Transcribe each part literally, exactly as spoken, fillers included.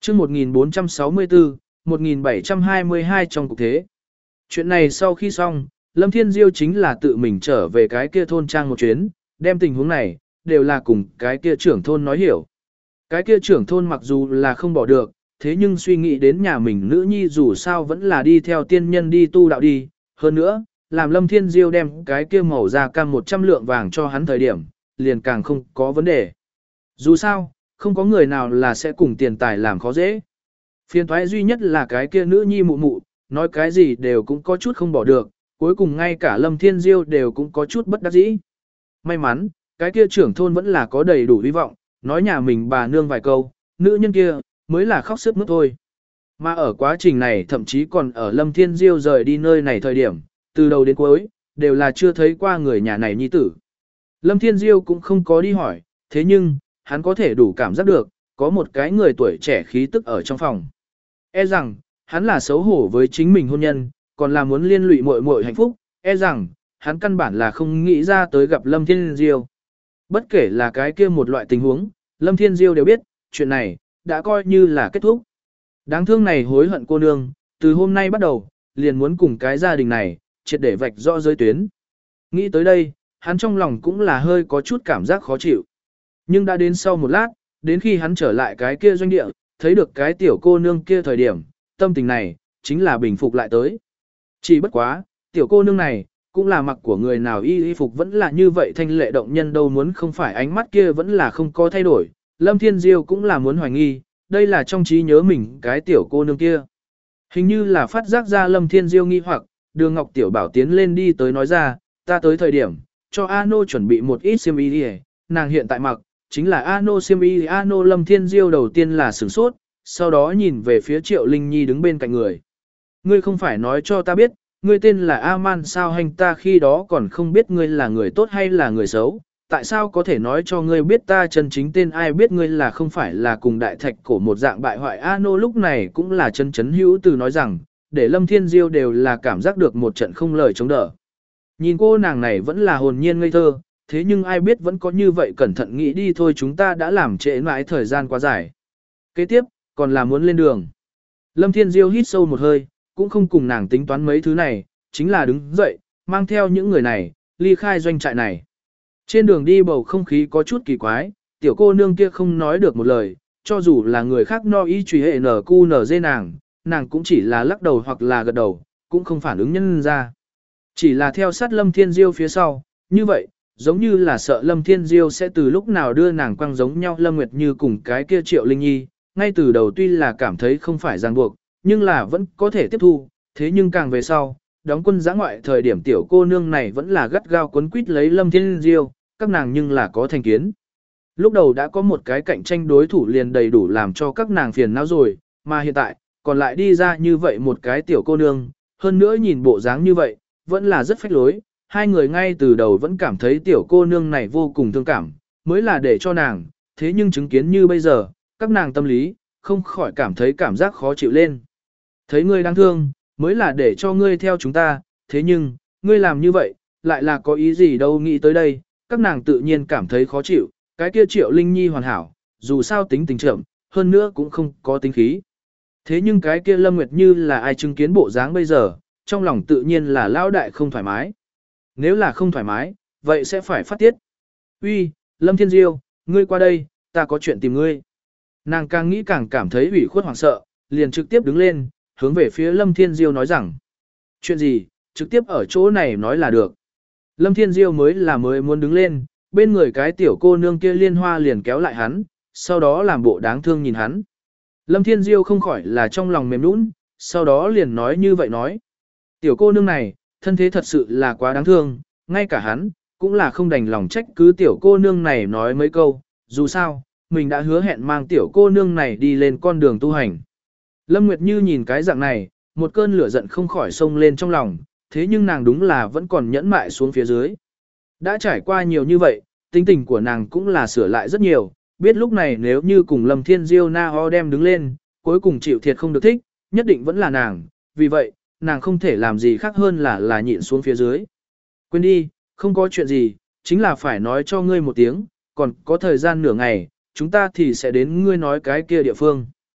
chương một nghìn bốn trăm sáu mươi tư, một nghìn bảy trăm hai mươi hai trong cục thế. Chuyện này sau khi xong, Lâm Thiên Diêu chính là tự mình trở về cái kia thôn trang một chuyến, đem tình huống này, đều là cùng cái kia trưởng thôn nói hiểu. Cái kia trưởng thôn mặc dù là không bỏ được, thế nhưng suy nghĩ đến nhà mình nữ nhi dù sao vẫn là đi theo tiên nhân đi tu đạo đi, hơn nữa, làm Lâm Thiên Diêu đem cái kia màu da cam một trăm lượng vàng cho hắn thời điểm, liền càng không có vấn đề. Dù sao, không có người nào là sẽ cùng tiền tài làm khó dễ. Phiền thoái duy nhất là cái kia nữ nhi mụ mụ, nói cái gì đều cũng có chút không bỏ được, cuối cùng ngay cả Lâm Thiên Diêu đều cũng có chút bất đắc dĩ. May mắn, cái kia trưởng thôn vẫn là có đầy đủ hy vọng, nói nhà mình bà nương vài câu, nữ nhân kia, mới là khóc sướt mướt thôi. Mà ở quá trình này thậm chí còn ở Lâm Thiên Diêu rời đi nơi này thời điểm, từ đầu đến cuối, đều là chưa thấy qua người nhà này nhi tử. Lâm Thiên Diêu cũng không có đi hỏi, thế nhưng, hắn có thể đủ cảm giác được, có một cái người tuổi trẻ khí tức ở trong phòng. E rằng, hắn là xấu hổ với chính mình hôn nhân, còn là muốn liên lụy muội muội hạnh phúc, e rằng, hắn căn bản là không nghĩ ra tới gặp Lâm Thiên Diêu. Bất kể là cái kia một loại tình huống, Lâm Thiên Diêu đều biết, chuyện này, đã coi như là kết thúc. Đáng thương này hối hận cô nương, từ hôm nay bắt đầu, liền muốn cùng cái gia đình này, triệt để vạch rõ giới tuyến. Nghĩ tới đây, hắn trong lòng cũng là hơi có chút cảm giác khó chịu. Nhưng đã đến sau một lát, đến khi hắn trở lại cái kia doanh địa, thấy được cái tiểu cô nương kia thời điểm, tâm tình này, chính là bình phục lại tới. Chỉ bất quá, tiểu cô nương này, cũng là mặc của người nào y y phục vẫn là như vậy thanh lệ động nhân đâu muốn không phải ánh mắt kia vẫn là không có thay đổi. Lâm Thiên Diêu cũng là muốn hoài nghi, đây là trong trí nhớ mình cái tiểu cô nương kia. Hình như là phát giác ra Lâm Thiên Diêu nghi hoặc, Đường Ngọc Tiểu Bảo tiến lên đi tới nói ra, ta tới thời điểm, cho Ano chuẩn bị một ít xiêm y đi, nàng hiện tại mặc, chính là Ano xiêm y. Ano Lâm Thiên Diêu đầu tiên là sửng sốt, sau đó nhìn về phía Triệu Linh Nhi đứng bên cạnh người. Ngươi không phải nói cho ta biết, ngươi tên là Aman sao, hành ta khi đó còn không biết ngươi là người tốt hay là người xấu, tại sao có thể nói cho ngươi biết ta chân chính tên, ai biết ngươi là không phải là cùng đại thạch cổ một dạng bại hoại. Ano lúc này cũng là chân chấn hữu từ nói rằng, để Lâm Thiên Diêu đều là cảm giác được một trận không lời chống đỡ. Nhìn cô nàng này vẫn là hồn nhiên ngây thơ, thế nhưng ai biết vẫn có như vậy cẩn thận nghĩ đi thôi, chúng ta đã làm trễ mãi thời gian quá dài. Kế tiếp, còn là muốn lên đường. Lâm Thiên Diêu hít sâu một hơi, cũng không cùng nàng tính toán mấy thứ này, chính là đứng dậy, mang theo những người này, ly khai doanh trại này. Trên đường đi bầu không khí có chút kỳ quái, tiểu cô nương kia không nói được một lời, cho dù là người khác no y truy hệ nở cu nở dê nàng, nàng cũng chỉ là lắc đầu hoặc là gật đầu, cũng không phản ứng nhân ra. Chỉ là theo sát Lâm Thiên Diêu phía sau, như vậy, giống như là sợ Lâm Thiên Diêu sẽ từ lúc nào đưa nàng quăng giống nhau. Lâm Nguyệt Như cùng cái kia Triệu Linh Nhi, ngay từ đầu tuy là cảm thấy không phải ràng buộc, nhưng là vẫn có thể tiếp thu, thế nhưng càng về sau, đóng quân giã ngoại thời điểm tiểu cô nương này vẫn là gắt gao quấn quýt lấy Lâm Thiên Diêu, các nàng nhưng là có thành kiến. Lúc đầu đã có một cái cạnh tranh đối thủ liền đầy đủ làm cho các nàng phiền não rồi, mà hiện tại, còn lại đi ra như vậy một cái tiểu cô nương, hơn nữa nhìn bộ dáng như vậy, vẫn là rất phách lối. Hai người ngay từ đầu vẫn cảm thấy tiểu cô nương này vô cùng thương cảm, mới là để cho nàng, thế nhưng chứng kiến như bây giờ, các nàng tâm lý, không khỏi cảm thấy cảm giác khó chịu lên. Thấy ngươi đáng thương, mới là để cho ngươi theo chúng ta, thế nhưng, ngươi làm như vậy, lại là có ý gì đâu. Nghĩ tới đây, các nàng tự nhiên cảm thấy khó chịu, cái kia Triệu Linh Nhi hoàn hảo, dù sao tính tình chậm, hơn nữa cũng không có tính khí. Thế nhưng cái kia Lâm Nguyệt Như là ai chứng kiến bộ dáng bây giờ, trong lòng tự nhiên là lão đại không thoải mái. Nếu là không thoải mái, vậy sẽ phải phát tiết. Uy, Lâm Thiên Diêu, ngươi qua đây, ta có chuyện tìm ngươi. Nàng càng nghĩ càng cảm thấy ủy khuất hoảng sợ, liền trực tiếp đứng lên, hướng về phía Lâm Thiên Diêu nói rằng. Chuyện gì, trực tiếp ở chỗ này nói là được. Lâm Thiên Diêu mới là mới muốn đứng lên, bên người cái tiểu cô nương kia Liên Hoa liền kéo lại hắn, sau đó làm bộ đáng thương nhìn hắn. Lâm Thiên Diêu không khỏi là trong lòng mềm nũng, sau đó liền nói như vậy nói. Tiểu cô nương này, thân thế thật sự là quá đáng thương, ngay cả hắn, cũng là không đành lòng trách cứ tiểu cô nương này nói mấy câu, dù sao, mình đã hứa hẹn mang tiểu cô nương này đi lên con đường tu hành. Lâm Nguyệt Như nhìn cái dạng này, một cơn lửa giận không khỏi xông lên trong lòng, thế nhưng nàng đúng là vẫn còn nhẫn mại xuống phía dưới. Đã trải qua nhiều như vậy, tính tình của nàng cũng là sửa lại rất nhiều, biết lúc này nếu như cùng Lâm Thiên Diêu na ho đem đứng lên, cuối cùng chịu thiệt không được thích, nhất định vẫn là nàng, vì vậy, nàng không thể làm gì khác hơn là là nhịn xuống phía dưới. Quên đi, không có chuyện gì, chính là phải nói cho ngươi một tiếng, còn có thời gian nửa ngày, chúng ta thì sẽ đến ngươi nói cái kia địa phương.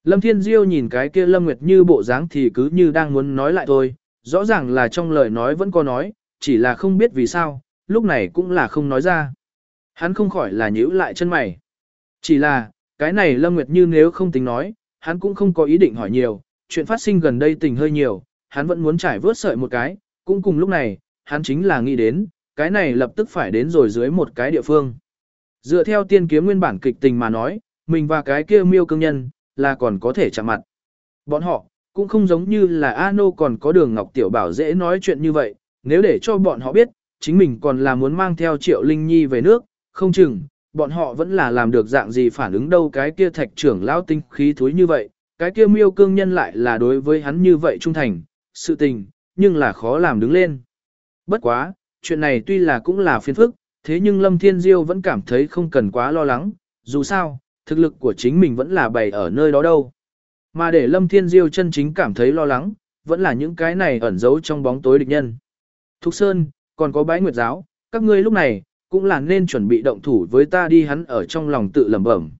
Lâm Thiên Diêu nhìn cái kia Lâm Nguyệt Như bộ dáng thì cứ như đang muốn nói lại thôi, rõ ràng là trong lời nói vẫn có nói, chỉ là không biết vì sao, lúc này cũng là không nói ra. Hắn không khỏi là nhíu lại chân mày. Chỉ là, cái này Lâm Nguyệt Như nếu không tính nói, hắn cũng không có ý định hỏi nhiều, chuyện phát sinh gần đây tình hơi nhiều, hắn vẫn muốn trải vớt sợi một cái, cũng cùng lúc này, hắn chính là nghĩ đến, cái này lập tức phải đến rồi dưới một cái địa phương. Dựa theo tiên kiếm nguyên bản kịch tình mà nói, mình và cái kia miêu cương nhân, là còn có thể chạm mặt. Bọn họ, cũng không giống như là A Nô còn có đường Ngọc Tiểu Bảo dễ nói chuyện như vậy, nếu để cho bọn họ biết, chính mình còn là muốn mang theo Triệu Linh Nhi về nước, không chừng, bọn họ vẫn là làm được dạng gì phản ứng đâu cái kia thạch trưởng lão tinh khí thúi như vậy, cái kia miêu cương nhân lại là đối với hắn như vậy trung thành, sự tình, nhưng là khó làm đứng lên. Bất quá, chuyện này tuy là cũng là phiền phức, thế nhưng Lâm Thiên Diêu vẫn cảm thấy không cần quá lo lắng, dù sao, thực lực của chính mình vẫn là bày ở nơi đó đâu. Mà để Lâm Thiên Diêu chân chính cảm thấy lo lắng, vẫn là những cái này ẩn giấu trong bóng tối địch nhân. Thục Sơn, còn có Bái Nguyệt Giáo, các ngươi lúc này, cũng là nên chuẩn bị động thủ với ta đi hắn ở trong lòng tự lẩm bẩm.